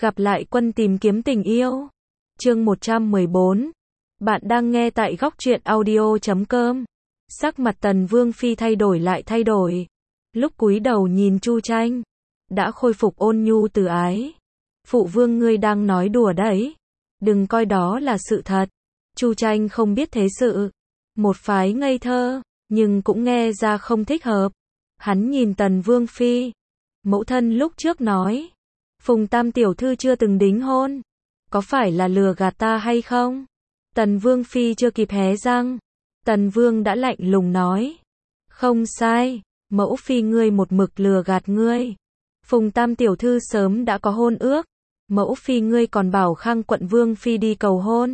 Gặp lại quân tìm kiếm tình yêu. Chương 114. Bạn đang nghe tại góc truyện audio.com. Sắc mặt Tần Vương Phi thay đổi lại thay đổi. Lúc cúi đầu nhìn Chu Tranh, đã khôi phục ôn nhu từ ái. Phụ vương ngươi đang nói đùa đấy. Đừng coi đó là sự thật. Chu Tranh không biết thế sự. Một phái ngây thơ, nhưng cũng nghe ra không thích hợp. Hắn nhìn Tần Vương Phi. Mẫu thân lúc trước nói, Phùng Tam tiểu thư chưa từng đính hôn. Có phải là lừa gạt ta hay không? Tần Vương Phi chưa kịp hé răng. Tần Vương đã lạnh lùng nói. Không sai, mẫu phi ngươi một mực lừa gạt ngươi. Phùng Tam tiểu thư sớm đã có hôn ước. Mẫu phi ngươi còn bảo Khang quận Vương Phi đi cầu hôn.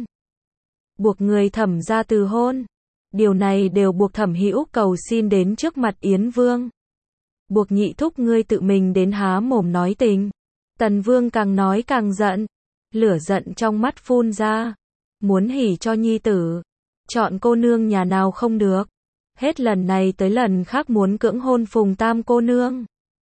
Buộc người Thẩm ra từ hôn. Điều này đều buộc Thẩm Hữu cầu xin đến trước mặt Yến Vương. Buộc nhị thúc ngươi tự mình đến há mồm nói tình. Tần Vương càng nói càng giận. Lửa giận trong mắt phun ra. Muốn hỉ cho nhi tử. Chọn cô nương nhà nào không được. Hết lần này tới lần khác muốn cưỡng hôn Phùng Tam cô nương.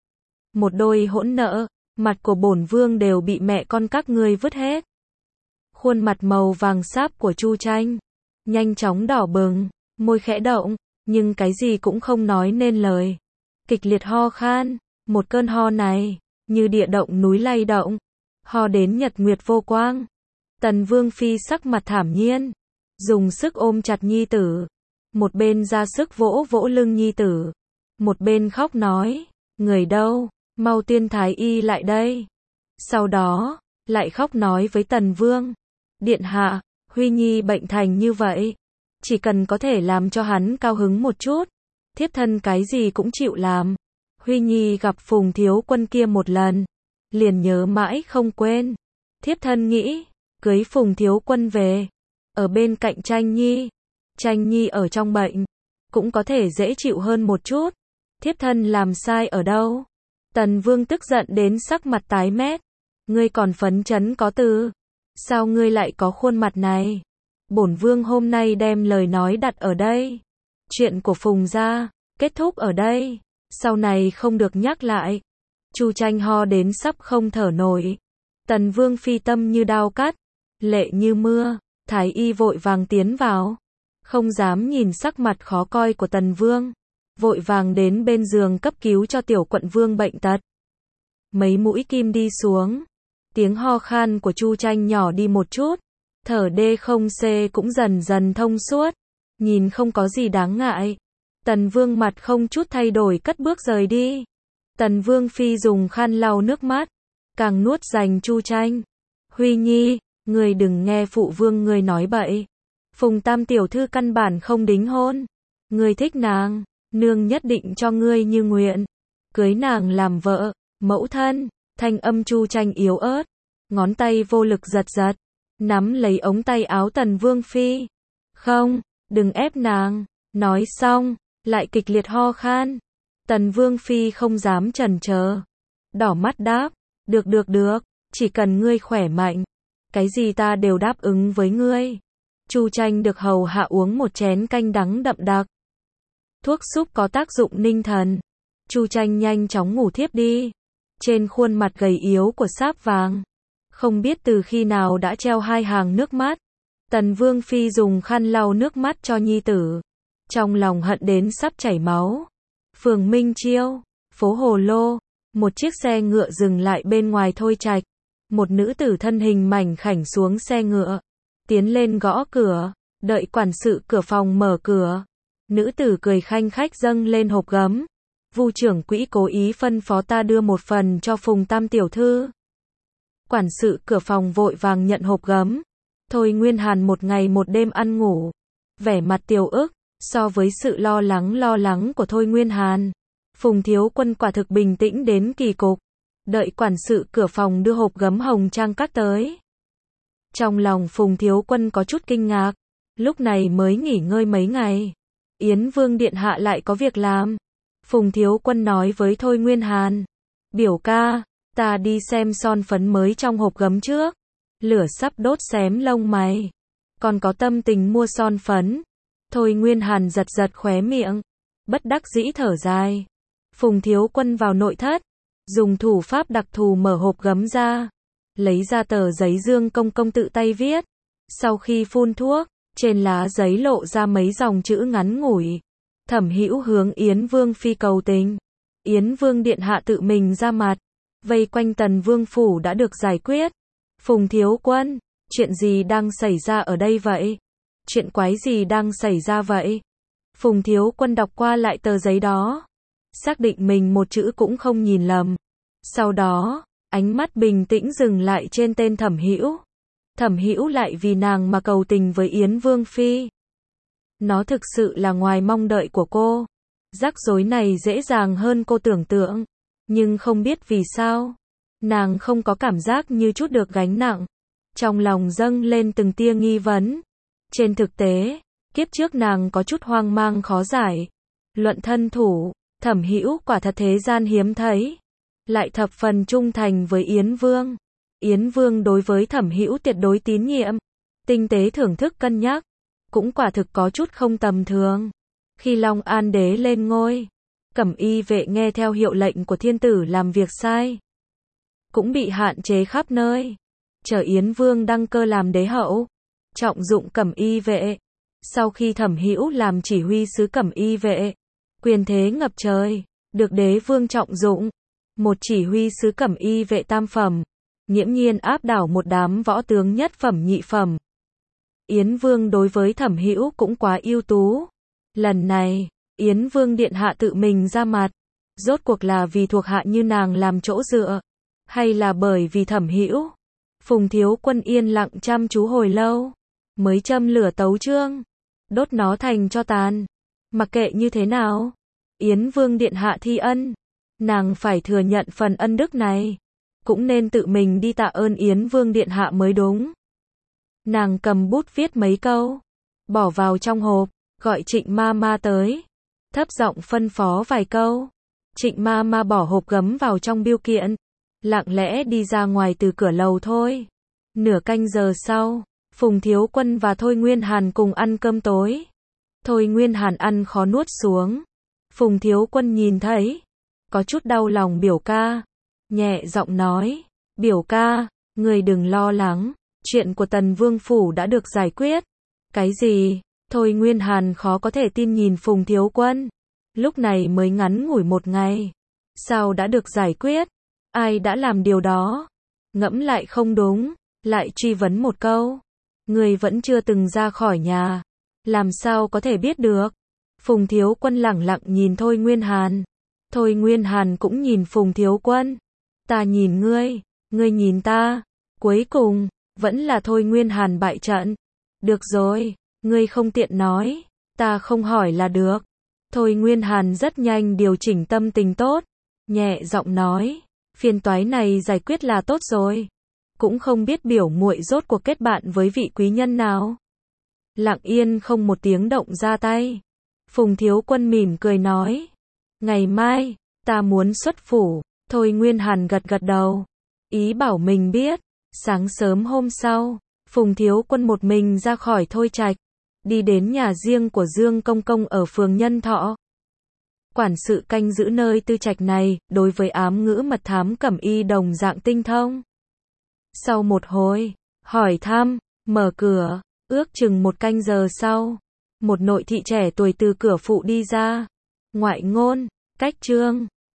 Một đôi hỗn nợ. Mặt của bổn vương đều bị mẹ con các ngươi vứt hết. Khuôn mặt màu vàng sáp của Chu Tranh nhanh chóng đỏ bừng, môi khẽ động, nhưng cái gì cũng không nói nên lời. Kịch liệt ho khan, một cơn ho này như địa động núi lay động, ho đến nhật nguyệt vô quang. Tần Vương Phi sắc mặt thản nhiên, dùng sức ôm chặt nhi tử, một bên ra sức vỗ vỗ lưng nhi tử, một bên khóc nói, người đâu, mau tiên thái y lại đây. Sau đó, lại khóc nói với Tần Vương, điện hạ, Huy Nhi bệnh thành như vậy, chỉ cần có thể làm cho hắn cao hứng một chút, thiếp thân cái gì cũng chịu làm. Huy Nhi gặp Phùng thiếu quân kia một lần, liền nhớ mãi không quên. Thiếp thân nghĩ, cưới Phùng thiếu quân về, ở bên cạnh Tranh Nhi. Tranh Nhi ở trong bệnh, cũng có thể dễ chịu hơn một chút. Thiếp thân làm sai ở đâu? Tần Vương tức giận đến sắc mặt tái mét. Ngươi còn phấn chấn có từ. Sao ngươi lại có khuôn mặt này? Bổn Vương hôm nay đem lời nói đặt ở đây. Chuyện của Phùng gia, kết thúc ở đây. Sau này không được nhắc lại. Chu Tranh ho đến sắp không thở nổi. Tần Vương Phi tâm như đao cắt, lệ như mưa. Thái y vội vàng tiến vào, không dám nhìn sắc mặt khó coi của Tần Vương, vội vàng đến bên giường cấp cứu cho tiểu quận vương bệnh tật. Mấy mũi kim đi xuống, tiếng ho khan của Chu Tranh nhỏ đi một chút, thở đê không xê cũng dần dần thông suốt, nhìn không có gì đáng ngại. Tần Vương mặt không chút thay đổi cất bước rời đi. Tần Vương Phi dùng khăn lau nước mắt, càng nuốt dành Chu Tranh. Huy Nhi, ngươi đừng nghe phụ vương ngươi nói bậy. Phùng Tam tiểu thư căn bản không đính hôn. Ngươi thích nàng, nương nhất định cho ngươi như nguyện. Cưới nàng làm vợ. Mẫu thân, thanh âm Chu Tranh yếu ớt, ngón tay vô lực giật giật, nắm lấy ống tay áo Tần Vương Phi. Không, đừng ép nàng. Nói xong, lại kịch liệt ho khan. Tần Vương Phi không dám chần chờ, đỏ mắt đáp, được, chỉ cần ngươi khỏe mạnh, cái gì ta đều đáp ứng với ngươi. Chu Tranh được hầu hạ uống một chén canh đắng đậm đặc. Thuốc súp có tác dụng ninh thần. Chu Tranh nhanh chóng ngủ thiếp đi. Trên khuôn mặt gầy yếu của sáp vàng, không biết từ khi nào đã treo hai hàng nước mắt. Tần Vương Phi dùng khăn lau nước mắt cho nhi tử, trong lòng hận đến sắp chảy máu. Phường Minh Chiêu, phố Hồ Lô, một chiếc xe ngựa dừng lại bên ngoài Thôi Trạch. Một nữ tử thân hình mảnh khảnh xuống xe ngựa, tiến lên gõ cửa, đợi quản sự cửa phòng mở cửa. Nữ tử cười khanh khách dâng lên hộp gấm. Vu trưởng quỹ cố ý phân phó ta đưa một phần cho Phùng Tam tiểu thư. Quản sự cửa phòng vội vàng nhận hộp gấm. Thôi Nguyên Hàn một ngày một đêm ăn ngủ, vẻ mặt tiêu ức. So với sự lo lắng của Thôi Nguyên Hàn, Phùng thiếu quân quả thực bình tĩnh đến kỳ cục. Đợi quản sự cửa phòng đưa hộp gấm hồng trang cát tới, trong lòng Phùng thiếu quân có chút kinh ngạc. Lúc này mới nghỉ ngơi mấy ngày, Yến Vương điện hạ lại có việc làm. Phùng thiếu quân nói với Thôi Nguyên Hàn, biểu ca, ta đi xem son phấn mới trong hộp gấm trước. Lửa sắp đốt xém lông mày, còn có tâm tình mua son phấn. Thôi Nguyên Hàn giật khóe miệng, bất đắc dĩ thở dài. Phùng thiếu quân vào nội thất, dùng thủ pháp đặc thù mở hộp gấm ra. lấy ra tờ giấy Dương Công Công tự tay viết. Sau khi phun thuốc, trên lá giấy lộ ra mấy dòng chữ ngắn ngủi. Thẩm Hữu hướng Yến Vương phi cầu tình. Yến Vương điện hạ tự mình ra mặt, vây quanh Tần Vương phủ đã được giải quyết. Phùng thiếu quân, chuyện gì đang xảy ra ở đây vậy? Chuyện quái gì đang xảy ra vậy? Phùng thiếu quân đọc qua lại tờ giấy đó, xác định mình một chữ cũng không nhìn lầm. Sau đó, ánh mắt bình tĩnh dừng lại trên tên Thẩm Hữu. Thẩm Hữu lại vì nàng mà cầu tình với Yến Vương phi. Nó thực sự là ngoài mong đợi của cô. Rắc rối này dễ dàng hơn cô tưởng tượng, nhưng không biết vì sao, nàng không có cảm giác như chút được gánh nặng. Trong lòng dâng lên từng tia nghi vấn. Trên thực tế, kiếp trước nàng có chút hoang mang khó giải. Luận thân thủ, Thẩm Hữu quả thật thế gian hiếm thấy, lại thập phần trung thành với Yến Vương. Yến Vương đối với Thẩm Hữu tuyệt đối tín nhiệm, tinh tế thưởng thức cân nhắc, cũng quả thực có chút không tầm thường. Khi Long An đế lên ngôi, Cẩm Y vệ nghe theo hiệu lệnh của thiên tử làm việc sai, cũng bị hạn chế khắp nơi. Chờ Yến Vương đăng cơ làm đế hậu, trọng dụng Cẩm Y vệ. Sau khi Thẩm Hữu làm chỉ huy sứ Cẩm Y vệ, quyền thế ngập trời, được đế vương trọng dụng. Một chỉ huy sứ Cẩm Y vệ tam phẩm, nghiễm nhiên áp đảo một đám võ tướng nhất phẩm nhị phẩm. Yến Vương đối với Thẩm Hữu cũng quá ưu tú. Lần này, Yến Vương điện hạ tự mình ra mặt, rốt cuộc là vì thuộc hạ như nàng làm chỗ dựa, hay là bởi vì Thẩm Hữu? Phùng thiếu quân yên lặng chăm chú hồi lâu, mới châm lửa tấu chương, đốt nó thành tro tàn. Mặc kệ như thế nào, Yến Vương điện hạ thi ân, nàng phải thừa nhận phần ân đức này, cũng nên tự mình đi tạ ơn Yến Vương điện hạ mới đúng. Nàng cầm bút viết mấy câu, bỏ vào trong hộp, gọi Trịnh ma ma tới, thấp giọng phân phó vài câu. Trịnh ma ma bỏ hộp gấm vào trong bưu kiện, lặng lẽ đi ra ngoài từ cửa lầu thôi. Nửa canh giờ sau, Phùng thiếu quân và Thôi Nguyên Hàn cùng ăn cơm tối. Thôi Nguyên Hàn ăn khó nuốt xuống. Phùng thiếu quân nhìn thấy, có chút đau lòng biểu ca, nhẹ giọng nói, biểu ca, người đừng lo lắng, chuyện của Tần Vương phủ đã được giải quyết. Cái gì? Thôi Nguyên Hàn khó có thể tin nhìn Phùng thiếu quân. Lúc này mới ngắn ngủi một ngày, sao đã được giải quyết? Ai đã làm điều đó? Ngẫm lại không đúng, lại truy vấn một câu. Người vẫn chưa từng ra khỏi nhà, làm sao có thể biết được? Phùng thiếu quân lẳng lặng nhìn Thôi Nguyên Hàn. Thôi Nguyên Hàn cũng nhìn Phùng thiếu quân. Ta nhìn ngươi nhìn ta. Cuối cùng, vẫn là Thôi Nguyên Hàn bại trận. Được rồi, ngươi không tiện nói, ta không hỏi là được. Thôi Nguyên Hàn rất nhanh điều chỉnh tâm tình tốt, nhẹ giọng nói, phiền toái này giải quyết là tốt rồi. Cũng không biết biểu muội rốt cuộc kết bạn với vị quý nhân nào. Lặng yên không một tiếng động ra tay. Phùng thiếu quân mỉm cười nói, ngày mai, ta muốn xuất phủ. Thôi Nguyên Hàn gật gật đầu, ý bảo mình biết. Sáng sớm hôm sau, Phùng thiếu quân một mình ra khỏi Thôi trạch, đi đến nhà riêng của Dương Công Công ở phường Nhân Thọ. Quản sự canh giữ nơi tư trạch này, đối với ám ngữ mật thám Cẩm Y đồng dạng tinh thông. Sau một hồi hỏi thăm, mở cửa, ước chừng một canh giờ sau, một nội thị trẻ tuổi từ cửa phụ đi ra. Ngoại ngôn, Cách Trương,